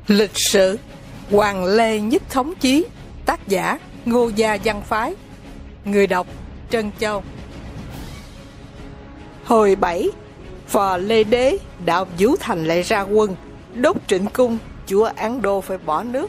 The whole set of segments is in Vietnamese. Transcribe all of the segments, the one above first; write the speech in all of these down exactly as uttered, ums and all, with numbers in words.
Lịch sử Hoàng Lê Nhất Thống Chí. Tác giả Ngô Gia Văn Phái. Người đọc Trân Châu. Hồi bảy, Phò Lê Đế đạo Vũ Thành lại ra quân đốt Trịnh Cung, chúa Án Đô phải bỏ nước.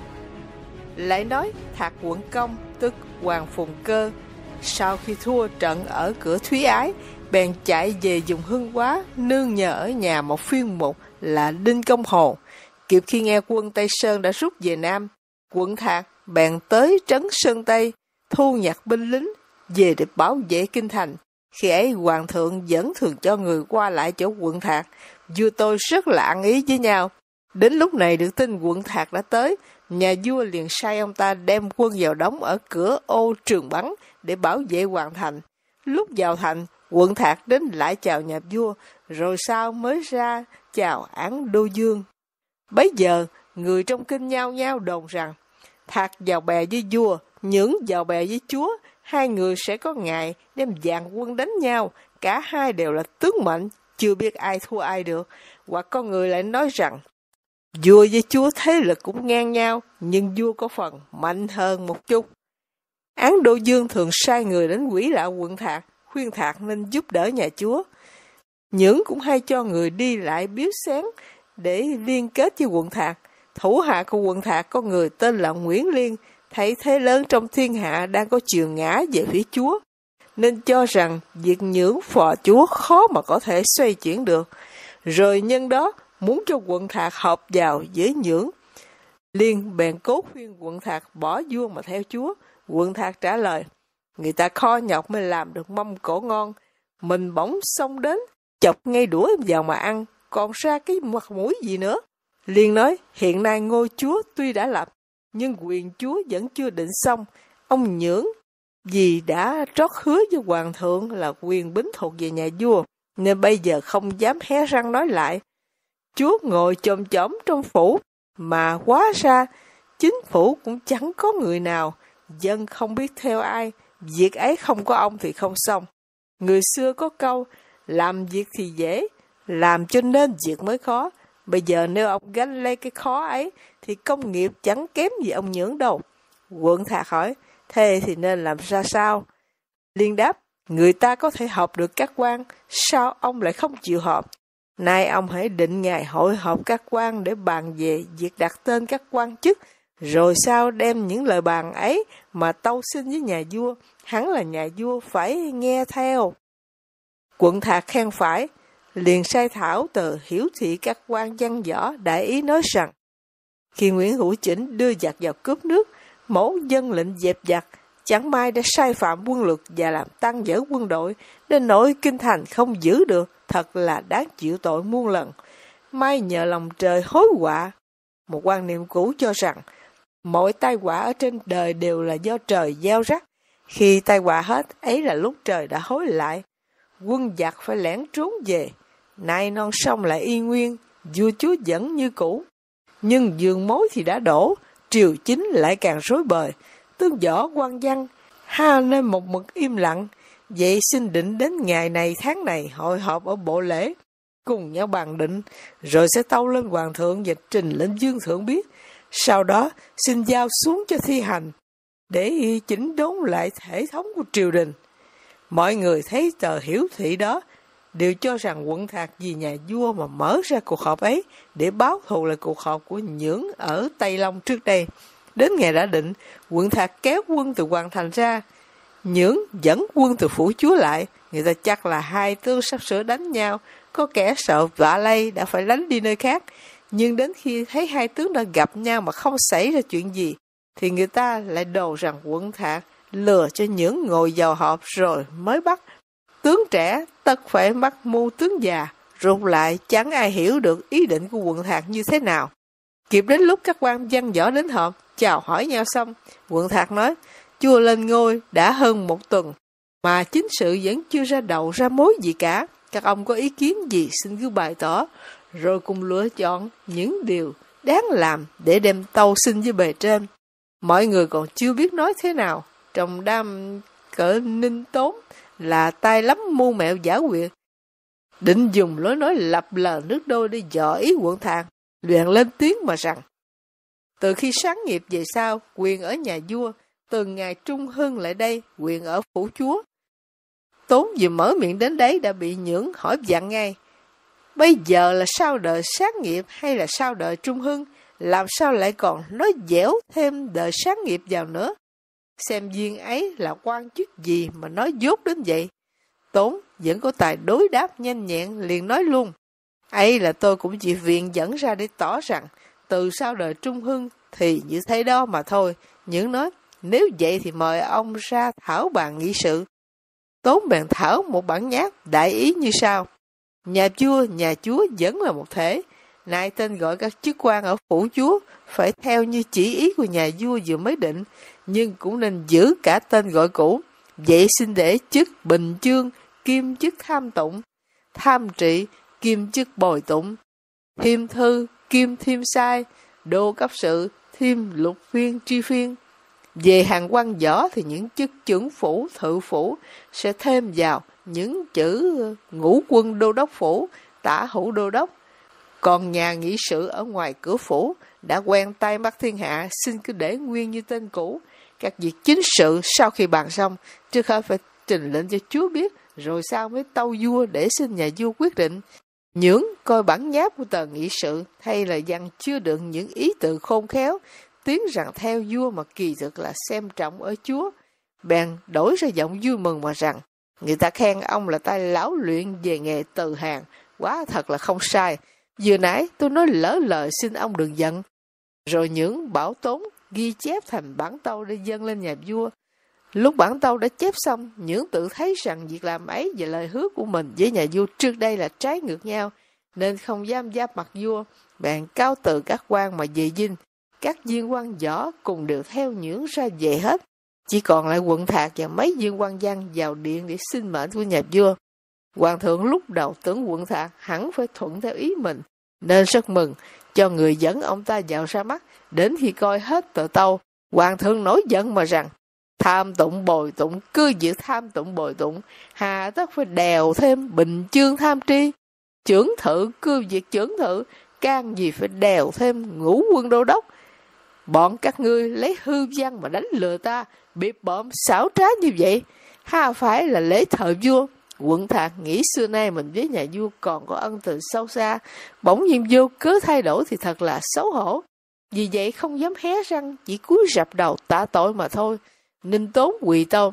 Lại nói Thạc Quận Công tức Hoàng Phùng Cơ sau khi thua trận ở cửa Thúy Ái, bèn chạy về vùng Hưng Hóa, nương nhờ ở nhà một phiên mục là Đinh Công Hồ. Kịp khi nghe quân Tây Sơn đã rút về Nam, quận Thạc bèn tới trấn Sơn Tây, thu nhặt binh lính về để bảo vệ kinh thành. Khi ấy hoàng thượng vẫn thường cho người qua lại chỗ quận Thạc, vua tôi rất là ăn ý với nhau. Đến lúc này được tin quận Thạc đã tới, nhà vua liền sai ông ta đem quân vào đóng ở cửa ô Trường Bắn để bảo vệ hoàng thành. Lúc vào thành, quận Thạc đến lại chào nhà vua, rồi sau mới ra chào Án Đô Dương. Bấy giờ, người trong kinh nhao nhao đồn rằng, Thạc vào bè với vua, Nhưỡng vào bè với chúa, hai người sẽ có ngày đem dàn quân đánh nhau, cả hai đều là tướng mạnh, chưa biết ai thua ai được. Hoặc có người lại nói rằng, vua với chúa thế lực cũng ngang nhau, nhưng vua có phần mạnh hơn một chút. Án Đô Dương thường sai người đến quỷ lạo quận Thạc, khuyên Thạc nên giúp đỡ nhà chúa. Nhưỡng cũng hay cho người đi lại biếu xén để liên kết với quận Thạc. Thủ hạ của quận Thạc có người tên là Nguyễn Liên, thấy thế lớn trong thiên hạ đang có chiều ngã về phía chúa, nên cho rằng việc Nhưỡng phò chúa khó mà có thể xoay chuyển được, rồi nhân đó muốn cho quận Thạc hợp vào với Nhưỡng. Liên bèn cố khuyên quận Thạc bỏ vua mà theo chúa. Quận Thạc trả lời, người ta kho nhọc mới làm được mâm cỗ ngon, mình bỗng xông đến chọc ngay đũa vào mà ăn, còn ra cái mặt mũi gì nữa. Liên nói, hiện nay ngôi chúa tuy đã lập, nhưng quyền chúa vẫn chưa định xong. Ông Nhưỡng vì đã trót hứa với hoàng thượng là quyền bính thuộc về nhà vua, nên bây giờ không dám hé răng nói lại. Chúa ngồi chồm chõm trong phủ, mà quá ra chính phủ cũng chẳng có người nào, dân không biết theo ai, việc ấy không có ông thì không xong. Người xưa có câu, làm việc thì dễ, làm cho nên việc mới khó. Bây giờ nếu ông gánh lấy cái khó ấy, thì công nghiệp chẳng kém gì ông Nhưỡng đâu. Quận Thạc hỏi, thế thì nên làm ra sao? Liên đáp, người ta có thể họp được các quan, sao ông lại không chịu họp? Nay ông hãy định ngày hội họp các quan để bàn về việc đặt tên các quan chức, rồi sau đem những lời bàn ấy mà tâu xin với nhà vua, hẳn là nhà vua phải nghe theo. Quận Thạc khen phải, liền sai thảo tờ hiển thị các quan văn võ, đại ý nói rằng, khi Nguyễn Hữu Chỉnh đưa giặc vào cướp nước, mẫu dân lệnh dẹp giặc, chẳng may đã sai phạm quân luật và làm tăng dở quân đội, nên nỗi kinh thành không giữ được, thật là đáng chịu tội muôn lần. May nhờ lòng trời hối họa. Một quan niệm cũ cho rằng, mọi tai họa ở trên đời đều là do trời gieo rắc. Khi tai họa hết, ấy là lúc trời đã hối lại. Quân giặc phải lẻn trốn về. Nay non sông lại y nguyên, vua chúa vẫn như cũ. Nhưng giường mối thì đã đổ, triều chính lại càng rối bời. Tướng võ quan văn ha nên một mực im lặng. Vậy xin định đến ngày này tháng này hội họp ở bộ lễ, cùng nhau bàn định, rồi sẽ tâu lên hoàng thượng và trình lên dương thượng biết. Sau đó xin giao xuống cho thi hành, để chỉnh đốn lại thể thống của triều đình. Mọi người thấy tờ hiển thị đó, đều cho rằng quận Thạc vì nhà vua mà mở ra cuộc họp ấy để báo thù lại cuộc họp của Nhưỡng ở Tây Long trước đây. Đến ngày đã định, quận Thạc kéo quân từ hoàng thành ra, Nhưỡng dẫn quân từ phủ chúa lại. Người ta chắc là hai tướng sắp sửa đánh nhau, có kẻ sợ vạ lây đã phải đánh đi nơi khác. Nhưng đến khi thấy hai tướng đã gặp nhau mà không xảy ra chuyện gì, thì người ta lại đồn rằng quận Thạc lừa cho Nhưỡng ngồi vào họp rồi mới bắt. Tướng trẻ tất phải bắt mưu tướng già, rụt lại chẳng ai hiểu được ý định của quận Thạc như thế nào. Kịp đến lúc các quan văn võ đến họp, chào hỏi nhau xong, quận Thạc nói, chúa lên ngôi đã hơn một tuần, mà chính sự vẫn chưa ra đầu ra mối gì cả. Các ông có ý kiến gì xin cứ bày tỏ, rồi cùng lựa chọn những điều đáng làm để đem tâu xin với bề trên. Mọi người còn chưa biết nói thế nào, trong đám cỡ Ninh Tốn là tay lắm mưu mẹo giả quyệt, định dùng lối nói lập lờ nước đôi để dò ý quận Thạc, liền lên tiếng mà rằng, Từ khi sáng nghiệp về sau, quyền ở nhà vua, từ ngày Trung Hưng lại đây, quyền ở phủ chúa. Tốn vừa mở miệng đến đấy đã bị Nhưỡng hỏi vặn ngay. Bây giờ là sao đời sáng nghiệp hay là sao đời Trung Hưng? Làm sao lại còn nói dẻo thêm đời sáng nghiệp vào nữa? Xem viên ấy là quan chức gì mà nói dốt đến vậy? Tốn vẫn có tài đối đáp nhanh nhẹn, liền nói luôn. Ấy là tôi cũng chỉ viện dẫn ra để tỏ rằng, từ sau đời Trung Hưng thì như thế đó mà thôi. Nhưỡng nói, nếu vậy thì mời ông ra thảo bàn nghị sự. Tốn bèn thảo một bản nháp đại ý như sau. Nhà vua, nhà chúa vẫn là một thể. Nay tên gọi các chức quan ở phủ chúa phải theo như chỉ ý của nhà vua vừa mới định, nhưng cũng nên giữ cả tên gọi cũ. Vậy xin để chức bình chương, kim chức tham tụng, tham trị, kim chức bồi tụng, thiêm thư, kim thiêm sai, đô cấp sự, thiêm lục phiên, tri phiên. Về hàng quan võ thì những chức trưởng phủ, thự phủ sẽ thêm vào những chữ ngũ quân đô đốc phủ, tả hữu đô đốc. Còn nhà nghị sự ở ngoài cửa phủ đã quen tay mắt thiên hạ, xin cứ để nguyên như tên cũ. Các việc chính sự sau khi bàn xong, trước hết phải trình lệnh cho chúa biết, rồi sau mới tâu vua để xin nhà vua quyết định. Nhưỡng coi bản nháp của tờ nghị sự, hay là văn chưa đựng những ý từ khôn khéo, tiếng rằng theo vua mà kỳ thực là xem trọng ở chúa. Bèn đổi ra giọng vui mừng mà rằng, người ta khen ông là tay lão luyện về nghề từ hàng, quá thật là không sai. Vừa nãy tôi nói lỡ lời, xin ông đừng giận. Rồi Nhưỡng bảo Tốn ghi chép thành bản tâu để dâng lên nhà vua. Lúc bản tâu đã chép xong, Nhưỡng tự thấy rằng việc làm ấy và lời hứa của mình với nhà vua trước đây là trái ngược nhau, nên không dám giáp mặt vua. Bèn cáo từ các quan mà về dinh. Các viên quan võ cùng đều theo Nhưỡng ra về hết. Chỉ còn lại Quận Thạc và mấy viên quan văn vào điện để xin mệnh của nhà vua. Hoàng thượng lúc đầu tưởng Quận Thạc hẳn phải thuận theo ý mình, nên rất mừng, cho người dẫn ông ta vào ra mắt. Đến khi coi hết tờ tâu, Hoàng thượng nổi giận mà rằng, tham tụng bồi tụng, cứ việc tham tụng bồi tụng, hà tất phải đèo thêm bình chương tham tri. Chưởng thự, cứ việc chưởng thự, can gì phải đèo thêm ngũ quân đô đốc. Bọn các ngươi lấy hư văn mà đánh lừa ta, biệp bợm xảo trá như vậy, ha phải là lễ thờ vua. Quận Thạc nghĩ xưa nay mình với nhà vua còn có ân từ sâu xa, bỗng nhiên vô cớ thay đổi thì thật là xấu hổ. Vì vậy không dám hé răng, chỉ cúi rập đầu tạ tội mà thôi. Ninh Tốn quỳ tâu.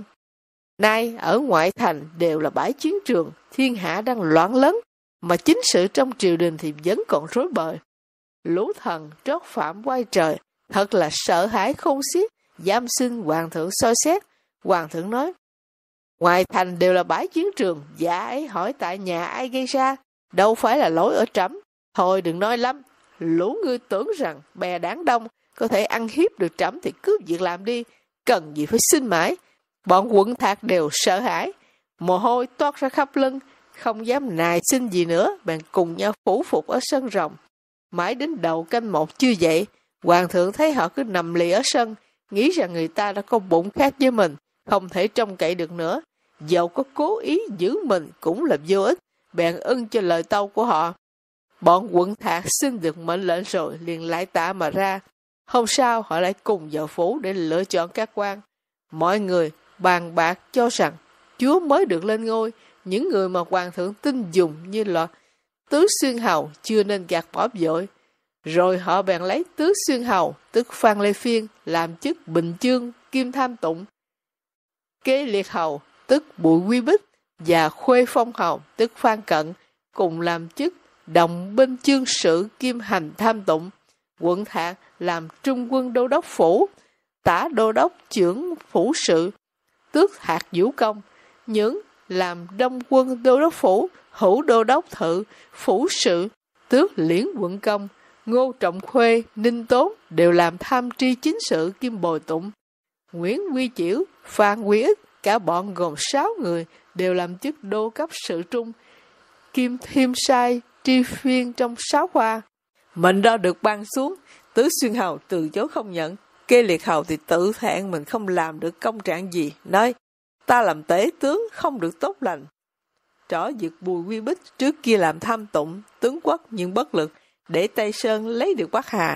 Nay ở ngoại thành đều là bãi chiến trường, thiên hạ đang loạn lớn, mà chính sự trong triều đình thì vẫn còn rối bời. Lũ thần trót phạm quay trời, thật là sợ hãi khôn xiết, dám xin hoàng thượng soi xét. Hoàng thượng nói, ngoài thành đều là bãi chiến trường, dạ ấy hỏi tại nhà ai gây ra, đâu phải là lỗi ở trẫm. Thôi đừng nói lắm, lũ ngươi tưởng rằng bè đảng đông có thể ăn hiếp được trẫm thì cứ việc làm đi, cần gì phải xin mãi. Bọn Quận Thạc đều sợ hãi, mồ hôi toát ra khắp lưng, không dám nài xin gì nữa, bèn cùng nhau phủ phục ở sân rồng. Mãi đến đầu canh một chưa dậy, hoàng thượng thấy họ cứ nằm lì ở sân, nghĩ rằng người ta đã có bụng khác với mình, không thể trông cậy được nữa. Dẫu có cố ý giữ mình cũng là vô ích, bèn ưng cho lời tâu của họ. Bọn Quận Thạc xin được mệnh lệnh rồi liền lại tạ mà ra. Hôm sau họ lại cùng vào phủ để lựa chọn các quan. Mọi người bàn bạc cho rằng chúa mới được lên ngôi, những người mà hoàng thượng tin dùng như là Tứ Xuyên Hầu chưa nên gạt bỏ vội. Rồi họ bèn lấy Tứ Xuyên Hầu tức Phan Lê Phiên làm chức Bình Chương Kim Tham Tụng, Kế Liệt Hầu tức Bùi Quy Bích và Khuê Phong Hầu tức Phan Cận cùng làm chức Đồng Binh Chương Sự Kim Hành Tham Tụng. Quận Thạc làm Trung Quân Đô Đốc Phủ, Tả Đô Đốc Chưởng Phủ Sự, tước hạt vũ công. Nhưỡng làm Đông Quân Đô Đốc Phủ, Hữu Đô Đốc Thự, Phủ Sự, tước Liễn Quận Công. Ngô Trọng Khuê, Ninh Tốn đều làm tham tri chính sự kim bồi tụng. Nguyễn Quy Chiểu, Phan Quy Ích, cả bọn gồm sáu người đều làm chức đô cấp sự trung, kim thiêm sai, tri phiên trong sáu khoa. Mệnh đó được ban xuống, Tứ Xuyên Hầu từ chối không nhận. Kế Liệt Hầu thì tự thẹn mình không làm được công trạng gì, nói ta làm tể tướng không được tốt lành. Trỏ việc Bùi Quy Bích trước kia làm tham tụng tướng quốc nhưng bất lực, để Tây Sơn lấy được Bắc Hà.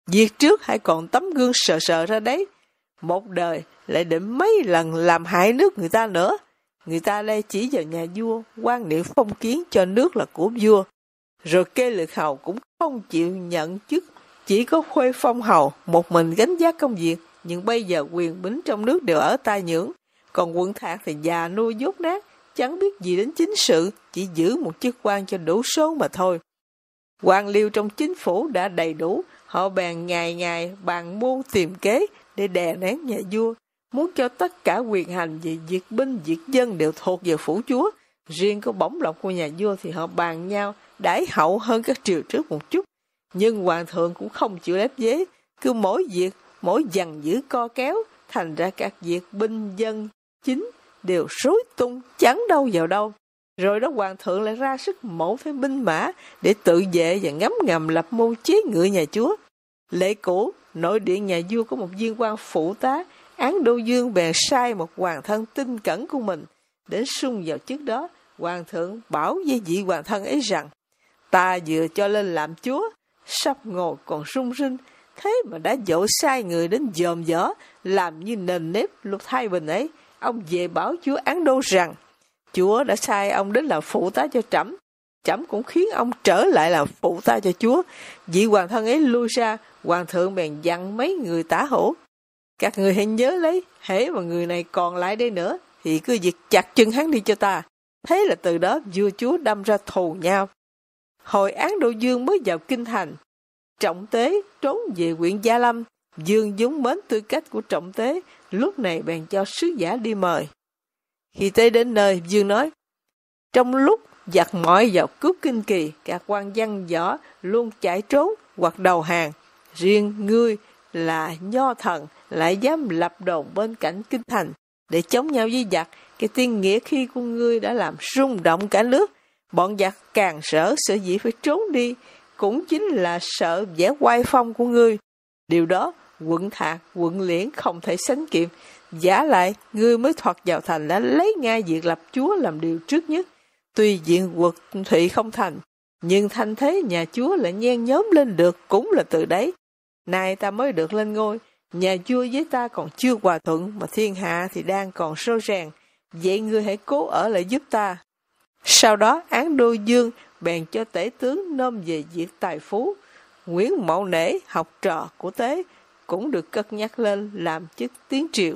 Việc trước hãy còn tấm gương sợ sợ ra đấy. Một đời lại định mấy lần làm hại nước người ta nữa. Người ta đây chỉ vào nhà vua, quan niệm phong kiến cho nước là của vua. Rồi kê lực hầu cũng không chịu nhận chức, chỉ có Khuê Phong hầu một mình gánh vác công việc. Nhưng bây giờ quyền bính trong nước đều ở tay Nhưỡng, còn Quận Thạc thì già nuôi dốt nát, chẳng biết gì đến chính sự, chỉ giữ một chức quan cho đủ số mà thôi. Quan liêu trong chính phủ đã đầy đủ, họ bèn ngày ngày bàn mưu tìm kế để đè nén nhà vua, muốn cho tất cả quyền hành về việc binh việc dân đều thuộc về phủ chúa. Riêng có bổng lộc của nhà vua thì họ bàn nhau đãi hậu hơn các triều trước một chút. Nhưng hoàng thượng cũng không chịu ép vế, cứ mỗi việc mỗi dằn giữ co kéo, thành ra các việc binh dân chính đều rối tung, chẳng đâu vào đâu. Rồi đó hoàng thượng lại ra sức mổ thêm binh mã để tự vệ và ngấm ngầm lập mưu chế ngự nhà chúa. Lệ cũ, nội điện nhà vua có một viên quan phụ tá, Án Đô Dương bèn sai một hoàng thân tinh cẩn của mình đến sung vào chức đó. Hoàng thượng bảo với vị hoàng thân ấy rằng, ta vừa cho lên làm chúa, sắp ngồi còn rung rinh, thế mà đã dỗ sai người đến dòm dõ, làm như nền nếp luật thái bình ấy. Ông về báo chúa Án Đô rằng, chúa đã sai ông đến làm phụ tá cho trẫm, trẫm cũng khiến ông trở lại làm phụ tá cho chúa. Vị hoàng thân ấy lui ra, hoàng thượng bèn dặn mấy người tả hữu, các người hãy nhớ lấy, hễ mà người này còn lại đây nữa, thì cứ việc chặt chân hắn đi cho ta. Thế là từ đó vua chúa đâm ra thù nhau. Hồi Án Đô Dương mới vào kinh thành, Trọng Tế trốn về huyện Gia Lâm. Dương vốn mến tư cách của Trọng Tế, lúc này bèn cho sứ giả đi mời. Khi tới đến nơi, Dương nói, trong lúc giặc mọi vào cướp kinh kỳ, các quan văn võ luôn chạy trốn hoặc đầu hàng. Riêng ngươi là nho thần lại dám lập đồn bên cạnh kinh thành để chống nhau với giặc. Cái tiếng nghĩa khi của ngươi đã làm rung động cả nước. Bọn giặc càng sợ sợ dĩ phải trốn đi, cũng chính là sợ vẻ oai phong của ngươi. Điều đó Quận Thạc, Quận Liễn không thể sánh kịp. Giả lại, ngươi mới thoạt vào thành đã lấy ngay việc lập chúa làm điều trước nhất. Tuy diện quật thụy không thành, nhưng thanh thế nhà chúa lại nhen nhóm lên được cũng là từ đấy. Nay ta mới được lên ngôi, nhà vua với ta còn chưa hòa thuận, mà thiên hạ thì đang còn sôi rèn. Vậy ngươi hãy cố ở lại giúp ta. Sau đó Án Đô Dương bèn cho tể tướng nôm về việc tài phú. Nguyễn Mậu Nể, học trò của Tế, cũng được cất nhắc lên làm chức tiến triều.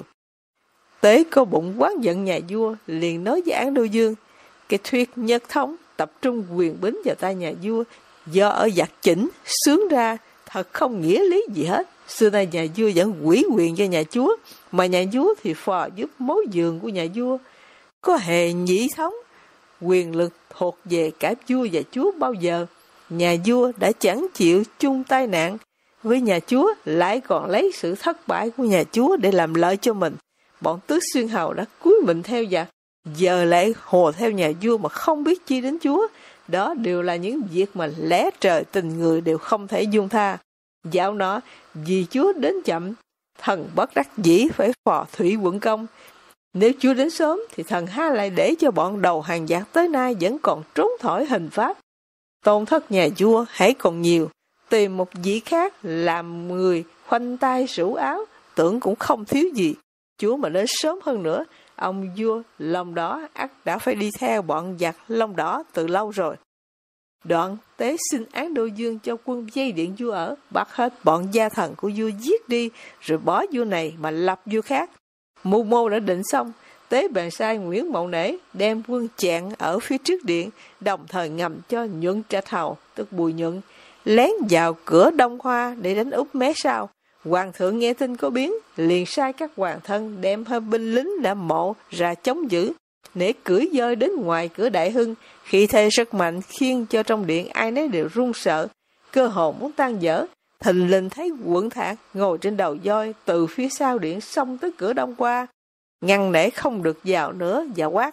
Tế có bụng quán giận nhà vua, liền nói với Án Đô Dương, cái thuyết nhất thống tập trung quyền bính vào tay nhà vua, do ở giặc chỉnh xướng ra, thật không nghĩa lý gì hết. Xưa nay nhà vua vẫn ủy quyền cho nhà chúa, mà nhà vua thì phò giúp mối giường của nhà vua. Có hề nhị thống, quyền lực thuộc về cả vua và chúa bao giờ. Nhà vua đã chẳng chịu chung tai nạn với nhà chúa, lại còn lấy sự thất bại của nhà chúa để làm lợi cho mình. Bọn tước xuyên hầu đã cúi mình theo giặc, giờ lại hồ theo nhà vua mà không biết chi đến chúa. Đó đều là những việc mà lẽ trời tình người đều không thể dung tha. Dạo nọ, vì chúa đến chậm, thần bất đắc dĩ phải phò thủy quận công. Nếu chúa đến sớm thì thần ha lại để cho bọn đầu hàng giặc tới nay vẫn còn trốn thỏi hình pháp. Tôn thất nhà vua hãy còn nhiều, tìm một vị khác làm người khoanh tay rủ áo, tưởng cũng không thiếu gì. Chúa mà đến sớm hơn nữa, ông vua Long Đỏ ắt đã phải đi theo bọn giặc Long Đỏ từ lâu rồi. Đoạn Tế xin Án Đô Dương cho quân dây điện vua ở, bắt hết bọn gia thần của vua giết đi, rồi bỏ vua này mà lập vua khác. Mưu mô đã định xong, Tế bèn sai Nguyễn Mậu Nể đem quân chặn ở phía trước điện, đồng thời ngầm cho Nhuận Trạch Hầu, tức Bùi Nhuận, lén vào cửa Đông Hoa để đánh úp mé sau. Hoàng thượng nghe tin có biến, liền sai các hoàng thân đem hơn binh lính đã mộ ra chống giữ. Nể cưỡi dơi đến ngoài cửa Đại Hưng, khí thế rất mạnh khiến cho trong điện ai nấy đều run sợ, cơ hồ muốn tan vỡ. Thình lình thấy Quận Thạc ngồi trên đầu voi từ phía sau điện xông tới cửa Đông qua, ngăn Nể không được vào nữa và quát: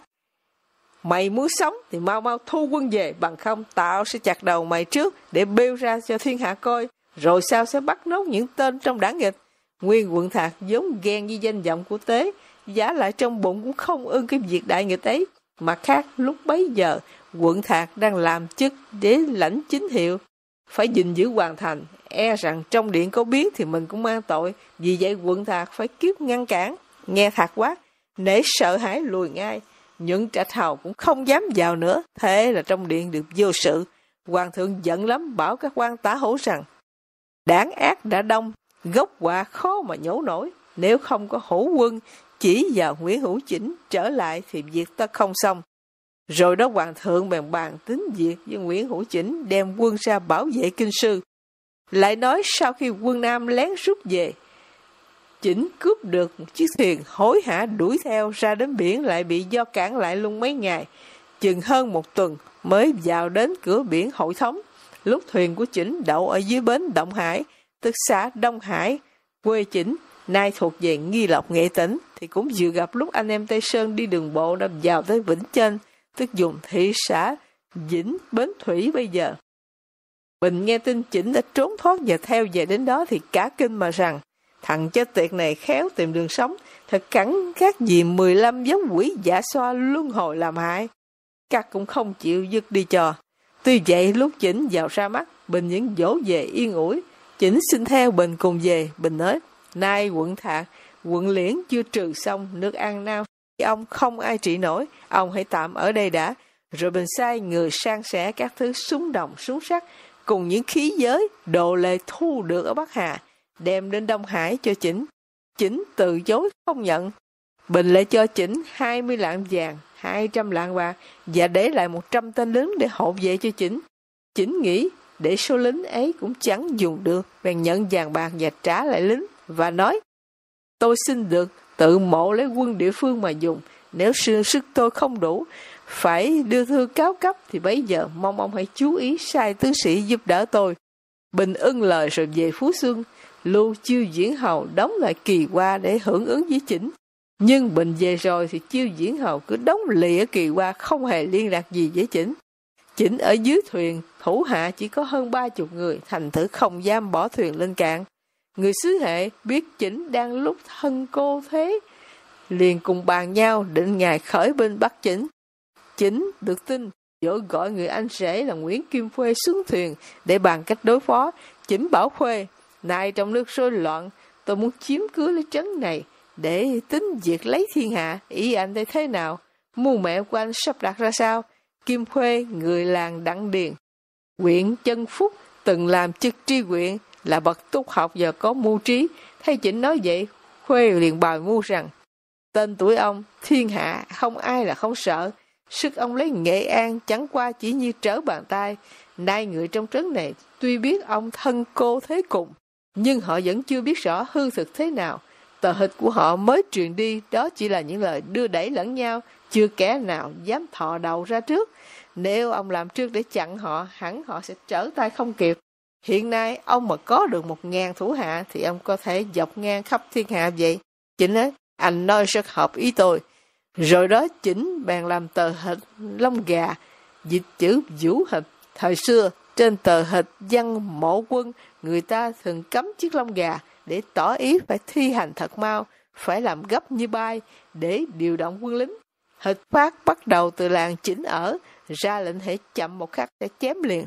mày muốn sống thì mau mau thu quân về, bằng không tao sẽ chặt đầu mày trước để bêu ra cho thiên hạ coi, rồi sao sẽ bắt nốt những tên trong đảng nghịch. Nguyên Quận Thạc vốn ghen với danh vọng của Tế, giả lại trong bụng cũng không ưng cái việc đại nghịch ấy. Mặt khác lúc bấy giờ Quận Thạc đang làm chức để lãnh chính hiệu, phải gìn giữ hoàn thành, e rằng trong điện có biến thì mình cũng mang tội, vì vậy quận Thạc phải kiếp ngăn cản. Nghe Thạc quát, nể sợ hãi lùi ngay, những Trạch Hầu cũng không dám vào nữa, thế là trong điện được vô sự. Hoàng thượng giận lắm, bảo các quan tả hữu rằng, đảng ác đã đông, gốc quả khó mà nhổ nổi, nếu không có hữu quân chỉ vào Nguyễn Hữu Chỉnh trở lại thì việc ta không xong. Rồi đó hoàng thượng bèn bàn tính việc với Nguyễn Hữu Chỉnh đem quân ra bảo vệ kinh sư. Lại nói sau khi quân Nam lén rút về, Chỉnh cướp được một chiếc thuyền hối hả đuổi theo ra đến biển, lại bị do cản lại luôn mấy ngày, chừng hơn một tuần mới vào đến cửa biển Hội Thống. Lúc thuyền của Chỉnh đậu ở dưới bến Động Hải, tức xã Đông Hải, quê Chỉnh, nay thuộc về Nghi Lộc, Nghệ Tĩnh, thì cũng vừa gặp lúc anh em Tây Sơn đi đường bộ đã vào tới Vĩnh Chênh, tức dùng thị xã Vĩnh Bến Thủy bây giờ. Bình nghe tin Chỉnh đã trốn thoát và theo về đến đó thì cả kinh mà rằng, thằng chết tiệt này khéo tìm đường sống, thật cẳng các gì mười lăm giống quỷ giả xoa luân hồi làm hại. Các cũng không chịu dứt đi cho. Tuy vậy lúc Chỉnh vào ra mắt, Bình vẫn dỗ về yên ủi. Chỉnh xin theo Bình cùng về. Bình nói, nay quận Thạc, quận Liễn chưa trừ xong, nước An Nam ông không ai trị nổi, ông hãy tạm ở đây đã. Rồi Bình sai người sang sẻ các thứ súng đồng, súng sắt, cùng những khí giới, đồ lệ thu được ở Bắc Hà, đem đến Đông Hải cho Chỉnh. Chỉnh từ chối không nhận. Bình lại cho Chỉnh hai mươi lạng vàng, hai trăm lạng bạc và để lại một trăm tên lính để hộ vệ cho Chỉnh. Chỉnh nghĩ để số lính ấy cũng chẳng dùng được, bèn nhận vàng bạc và trả lại lính và nói, tôi xin được tự mộ lấy quân địa phương mà dùng, nếu xương sức tôi không đủ phải đưa thư cáo cấp thì bấy giờ mong ông hãy chú ý sai tướng sĩ giúp đỡ tôi. Bình ưng lời rồi về Phú Xuân, lưu Chiêu Diễn Hầu đóng lại Kỳ Hoa để hưởng ứng với Chỉnh. Nhưng Bình về rồi thì Chiêu Diễn Hầu cứ đóng lì ở Kỳ Hoa, không hề liên lạc gì với Chỉnh. Chỉnh ở dưới thuyền, thủ hạ chỉ có hơn ba chục người, thành thử không dám bỏ thuyền lên cạn. Người xứ Hệ biết Chỉnh đang lúc thân cô thế, liền cùng bàn nhau định ngày khởi binh bắt Chỉnh. Chỉnh được tin, vội gọi người anh rể là Nguyễn Kim Khuê xuống thuyền để bàn cách đối phó. Chỉnh bảo Khuê, nay trong nước rối loạn, tôi muốn chiếm cứ lấy trấn này để tính việc lấy thiên hạ, ý anh thấy thế nào? Mưu mẹ của anh sắp đặt ra sao? Kim Khuê, người làng Đặng Điền, huyện Chân Phúc, từng làm chức tri huyện, là bậc túc học và có mưu trí. Thấy Chỉnh nói vậy, Khuê liền bài mưu rằng, tên tuổi ông, thiên hạ không ai là không sợ. Sức ông lấy Nghệ An chẳng qua chỉ như trở bàn tay. Nay người trong trấn này tuy biết ông thân cô thế cùng, nhưng họ vẫn chưa biết rõ hư thực thế nào. Tờ hịch của họ mới truyền đi, đó chỉ là những lời đưa đẩy lẫn nhau, chưa kẻ nào dám thò đầu ra trước. Nếu ông làm trước để chặn họ, hẳn họ sẽ trở tay không kịp. Hiện nay ông mà có được một ngàn thủ hạ thì ông có thể dọc ngang khắp thiên hạ vậy. Chỉnh nói, anh nói rất hợp ý tôi. Rồi đó Chỉnh bèn làm tờ hịch lông gà, dịch chữ vũ hịch. Thời xưa trên tờ hịch văn mộ quân, người ta thường cấm chiếc lông gà để tỏ ý phải thi hành thật mau, phải làm gấp như bay để điều động quân lính. Hịch phát bắt đầu từ làng Chỉnh ở, ra lệnh hễ chậm một khắc sẽ chém liền.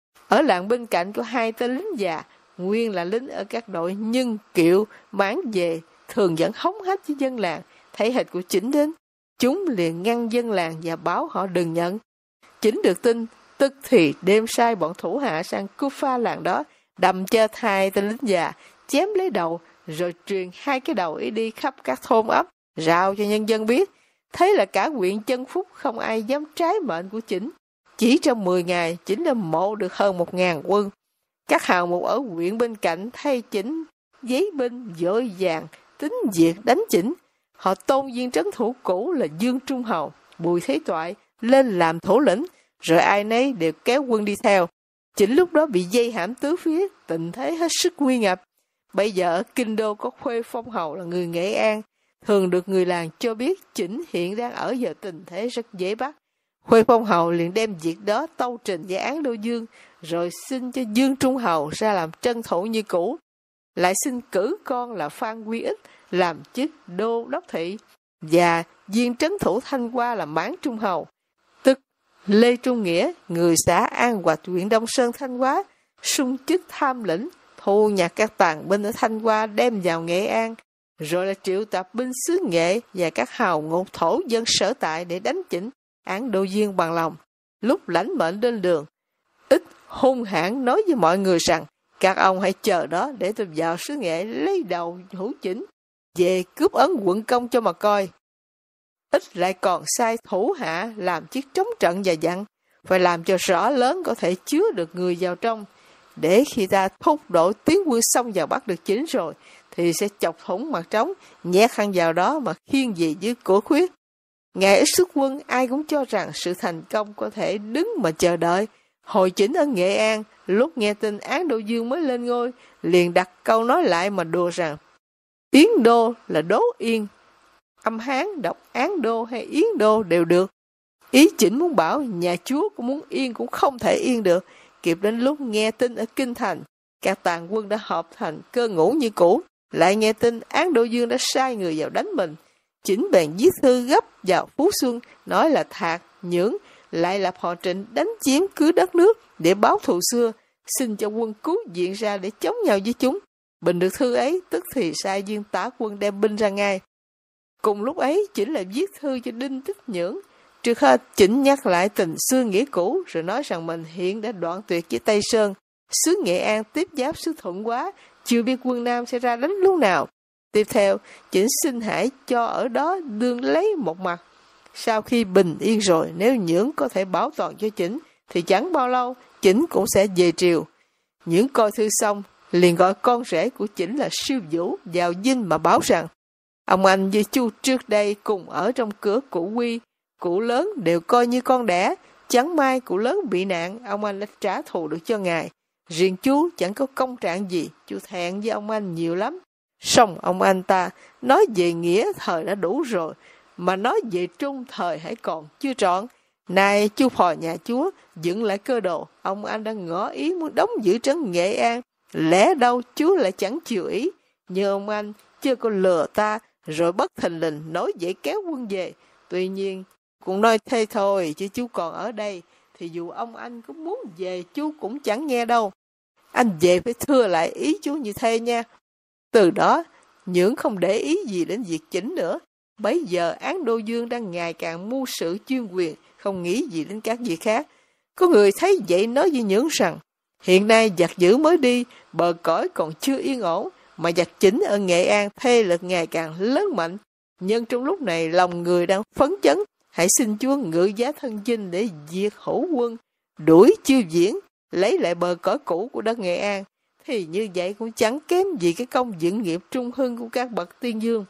Ở làng bên cạnh có hai tên lính già, nguyên là lính ở các đội nhưng kiệu mãn về, thường vẫn hống hách với dân làng. Thấy hịch của Chỉnh đến, chúng liền ngăn dân làng và báo họ đừng nhận. Chỉnh được tin, tức thì đêm sai bọn thủ hạ sang cứu pha làng đó, đâm chết hai tên lính già, chém lấy đầu, rồi truyền hai cái đầu ấy đi khắp các thôn ấp, rao cho nhân dân biết. Thế là cả huyện Chân Phúc không ai dám trái mệnh của Chỉnh. Chỉ trong mười ngày, Chỉnh đã mộ được hơn một ngàn quân. Các hào mục ở huyện bên cạnh thay Chỉnh giấy binh vội vàng tính việc đánh Chỉnh. Họ tôn viên trấn thủ cũ là Dương Trung Hầu, Bùi Thế Toại lên làm thủ lĩnh, rồi ai nấy đều kéo quân đi theo. Chỉnh lúc đó bị dây hãm tứ phía, tình thế hết sức nguy ngập. Bây giờ ở Kinh Đô có Khuê Phong Hầu là người Nghệ An, thường được người làng cho biết Chỉnh hiện đang ở giờ tình thế rất dễ bắt. Khuê Phong Hầu liền đem việc đó tâu trình với Án Đô Dương, rồi xin cho Dương Trung Hầu ra làm trân thủ như cũ. Lại xin cử con là Phan Quy Ích làm chức đô đốc thị, và viên trấn thủ Thanh Hoa là Mãn Trung Hầu, tức Lê Trung Nghĩa, người xã An Hoạch, huyện Đông Sơn, Thanh Hóa, sung chức tham lĩnh, thu nhặt các tàn binh ở Thanh Hoa đem vào Nghệ An, rồi là triệu tập binh xứ Nghệ và các hào ngột thổ dân sở tại để đánh chỉnh Án Đô Duyên bằng lòng. Lúc lãnh mệnh lên đường, Ích hung hãn nói với mọi người rằng các ông hãy chờ đó để tôi vào xứ Nghệ lấy đầu Hữu Chỉnh về cướp ấn quận công cho mà coi. Ích lại còn sai thủ hạ làm chiếc trống trận và dặn phải làm cho rõ lớn có thể chứa được người vào trong, để khi ta thúc đổ tiến quân xong vào bắt được Chỉnh rồi thì sẽ chọc thủng mặt trống, nhét khăn vào đó mà khiêng gì dưới cửa khuyết. Ngày ít xuất quân, ai cũng cho rằng sự thành công có thể đứng mà chờ đợi. Hồi Chỉnh ở Nghệ An, lúc nghe tin Án Đô Dương mới lên ngôi, liền đặt câu nói lại mà đùa rằng Yến Đô là Đố Yên, âm Hán đọc Án Đô hay Yến Đô đều được. Ý Chỉnh muốn bảo nhà chúa cũng muốn yên cũng không thể yên được. Kịp đến lúc nghe tin ở Kinh Thành, các tàn quân đã họp thành cơ ngũ như cũ, lại nghe tin Án Đô Dương đã sai người vào đánh mình. Chỉnh bèn viết thư gấp vào Phú Xuân, nói là Thạc, Nhưỡng lại lập họ Trịnh đánh chiếm cứ đất nước để báo thù xưa, xin cho quân cứu viện ra để chống nhau với chúng. Bình được thư ấy, tức thì sai viên tả quân đem binh ra ngay. Cùng lúc ấy, Chỉnh lại viết thư cho Đinh Tích Nhưỡng. Trước hết, Chỉnh nhắc lại tình xưa nghĩa cũ, rồi nói rằng mình hiện đã đoạn tuyệt với Tây Sơn. Xứ Nghệ An tiếp giáp xứ Thuận Hóa, chưa biết quân Nam sẽ ra đánh lúc nào. Tiếp theo, Chỉnh xin hãy cho ở đó đương lấy một mặt. Sau khi bình yên rồi, nếu Nhưỡng có thể bảo toàn cho Chỉnh, thì chẳng bao lâu, Chỉnh cũng sẽ về triều. Nhưỡng coi thư xong, liền gọi con rể của Chỉnh là Siêu Vũ vào dinh mà báo rằng ông anh với Chu trước đây cùng ở trong cửa Cụ Quy, cụ lớn đều coi như con đẻ, chẳng may cụ lớn bị nạn, ông anh đã trả thù được cho ngài. Riêng chú chẳng có công trạng gì, chú thẹn với ông anh nhiều lắm. Song ông anh ta nói về nghĩa thời đã đủ rồi, mà nói về trung thời hãy còn chưa trọn. Nay chú phò nhà chúa dựng lại cơ đồ, ông anh đã ngỏ ý muốn đóng giữ trấn Nghệ An. Lẽ đâu chú lại chẳng chịu ý, nhưng ông anh chưa có lừa ta, rồi bất thình lình nói dễ kéo quân về. Tuy nhiên, cũng nói thế thôi, chứ chú còn ở đây, thì dù ông anh cũng muốn về, chú cũng chẳng nghe đâu. Anh về phải thưa lại ý chú như thế nha. Từ đó, Nhưỡng không để ý gì đến việc Chỉnh nữa. Bấy giờ Án Đô Dương đang ngày càng mưu sự chuyên quyền, không nghĩ gì đến các việc khác. Có người thấy vậy nói với Nhưỡng rằng, hiện nay giặc dữ mới đi, bờ cõi còn chưa yên ổn, mà giặc Chỉnh ở Nghệ An thế lực ngày càng lớn mạnh. Nhưng trong lúc này lòng người đang phấn chấn, hãy xin Chúa ngự giá thân chinh để diệt hữu quân, đuổi Chiêu Diễn, lấy lại bờ cõi cũ của đất Nghệ An. Thì như vậy cũng chẳng kém gì cái công dựng nghiệp trung hưng của các bậc tiên dương.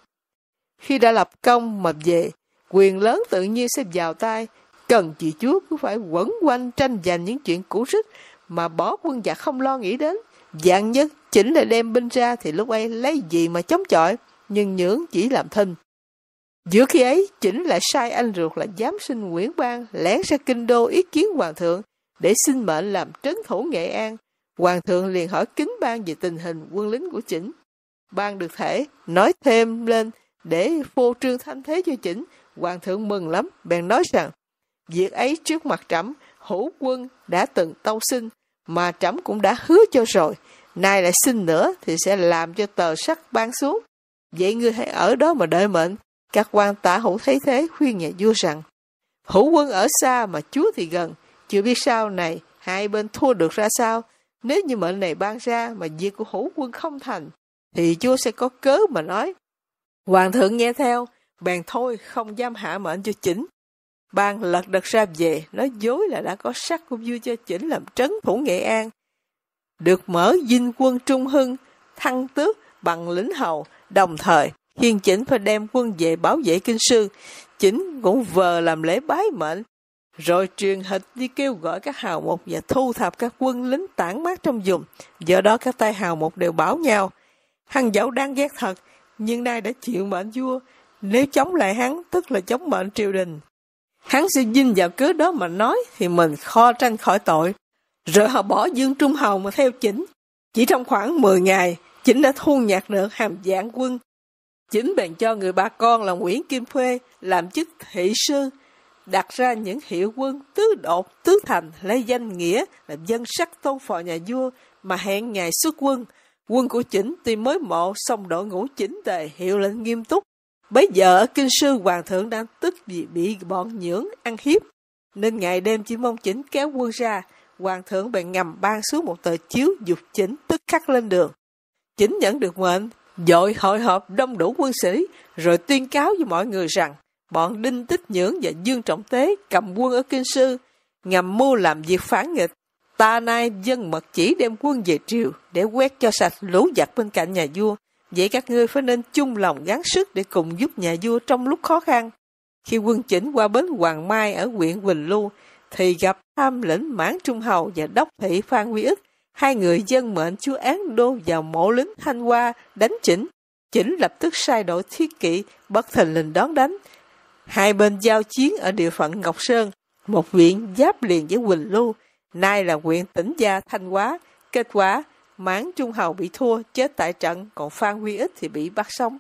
Khi đã lập công mà về, quyền lớn tự nhiên sẽ vào tay. Cần gì Chúa cứ phải quẩn quanh tranh giành những chuyện cũ rích mà bỏ quân giặc không lo nghĩ đến. Dạng nhất, Chỉnh lại đem binh ra thì lúc ấy lấy gì mà chống chọi, nhưng Nhưỡng chỉ làm thinh. Giữa khi ấy, Chỉnh lại sai anh ruột là giám sinh Nguyễn Bang lén ra kinh đô ý kiến hoàng thượng để xin mệnh làm trấn thủ Nghệ An. Hoàng thượng liền hỏi Kính Bang về tình hình quân lính của Chỉnh. Bang được thể nói thêm lên để phô trương thanh thế cho Chỉnh. Hoàng thượng mừng lắm, bèn nói rằng việc ấy trước mặt trẫm, hữu quân đã từng tâu xin, mà trẫm cũng đã hứa cho rồi. Nay lại xin nữa thì sẽ làm cho tờ sắt ban xuống. Vậy ngươi hãy ở đó mà đợi mệnh. Các quan tả hữu thấy thế khuyên nhà vua rằng hữu quân ở xa mà chúa thì gần, chưa biết sau này hai bên thua được ra sao. Nếu như mệnh này ban ra mà việc của hữu quân không thành, thì chúa sẽ có cớ mà nói. Hoàng thượng nghe theo, bèn thôi không dám hạ mệnh cho Chỉnh. Bang lật đật ra về, nói dối là đã có sắc của vua cho Chỉnh làm trấn thủ Nghệ An. Được mở dinh quân Trung Hưng, thăng tước bằng lĩnh hầu, đồng thời khiên Chỉnh phải đem quân về bảo vệ kinh sư. Chỉnh cũng vờ làm lễ bái mệnh, rồi truyền hịch đi kêu gọi các hào mục và thu thập các quân lính tản mát trong vùng. Do đó các tay hào mục đều bảo nhau, hắn dẫu đáng ghét thật, nhưng nay đã chịu mệnh vua, nếu chống lại hắn tức là chống mệnh triều đình. Hắn sẽ dinh vào cớ đó mà nói thì mình khó tranh khỏi tội. Rồi họ bỏ Dương Trung Hầu mà theo Chỉnh. Chỉ trong khoảng mười ngày, Chỉnh đã thu nhặt được hàm vạn quân. Chỉnh bèn cho người ba con là Nguyễn Kim Khuê làm chức thị sư, đặt ra những hiệu quân tứ đột tứ thành, lấy danh nghĩa là dân sắc tôn phò nhà vua mà hẹn ngày xuất quân. Quân của Chỉnh tuy mới mộ, song đội ngũ chỉnh tề, hiệu lệnh nghiêm túc. Bấy giờ ở kinh sư hoàng thượng đang tức vì bị bọn Nhưỡng ăn hiếp, nên ngày đêm chỉ mong Chỉnh kéo quân ra. Hoàng thượng bèn ngầm ban xuống một tờ chiếu dục Chỉnh tức khắc lên đường. Chỉnh nhận được mệnh, vội hội họp đông đủ quân sĩ, rồi tuyên cáo với mọi người rằng bọn Đinh Tích Nhưỡng và Dương Trọng Tế cầm quân ở kinh sư, ngầm mưu làm việc phản nghịch. Ta nay dân mật chỉ đem quân về triều để quét cho sạch lũ giặc bên cạnh nhà vua. Vậy các ngươi phải nên chung lòng gắng sức để cùng giúp nhà vua trong lúc khó khăn. Khi quân Chỉnh qua bến Hoàng Mai ở huyện Quỳnh Lưu, thì gặp tham lĩnh Mãn Trung Hầu và đốc thị Phan Huy Ức. Hai người dân mệnh chúa Án Đô vào mộ lính Thanh Hoa đánh Chỉnh. Chỉnh lập tức sai đội thiết kỵ bất thình lình đón đánh. Hai bên giao chiến ở địa phận Ngọc Sơn, một huyện giáp liền với Quỳnh Lưu, nay là huyện Tĩnh Gia, Thanh Hóa. Kết quả, Mãn Trung Hầu bị thua, chết tại trận, còn Phan Huy Ích thì bị bắt sống.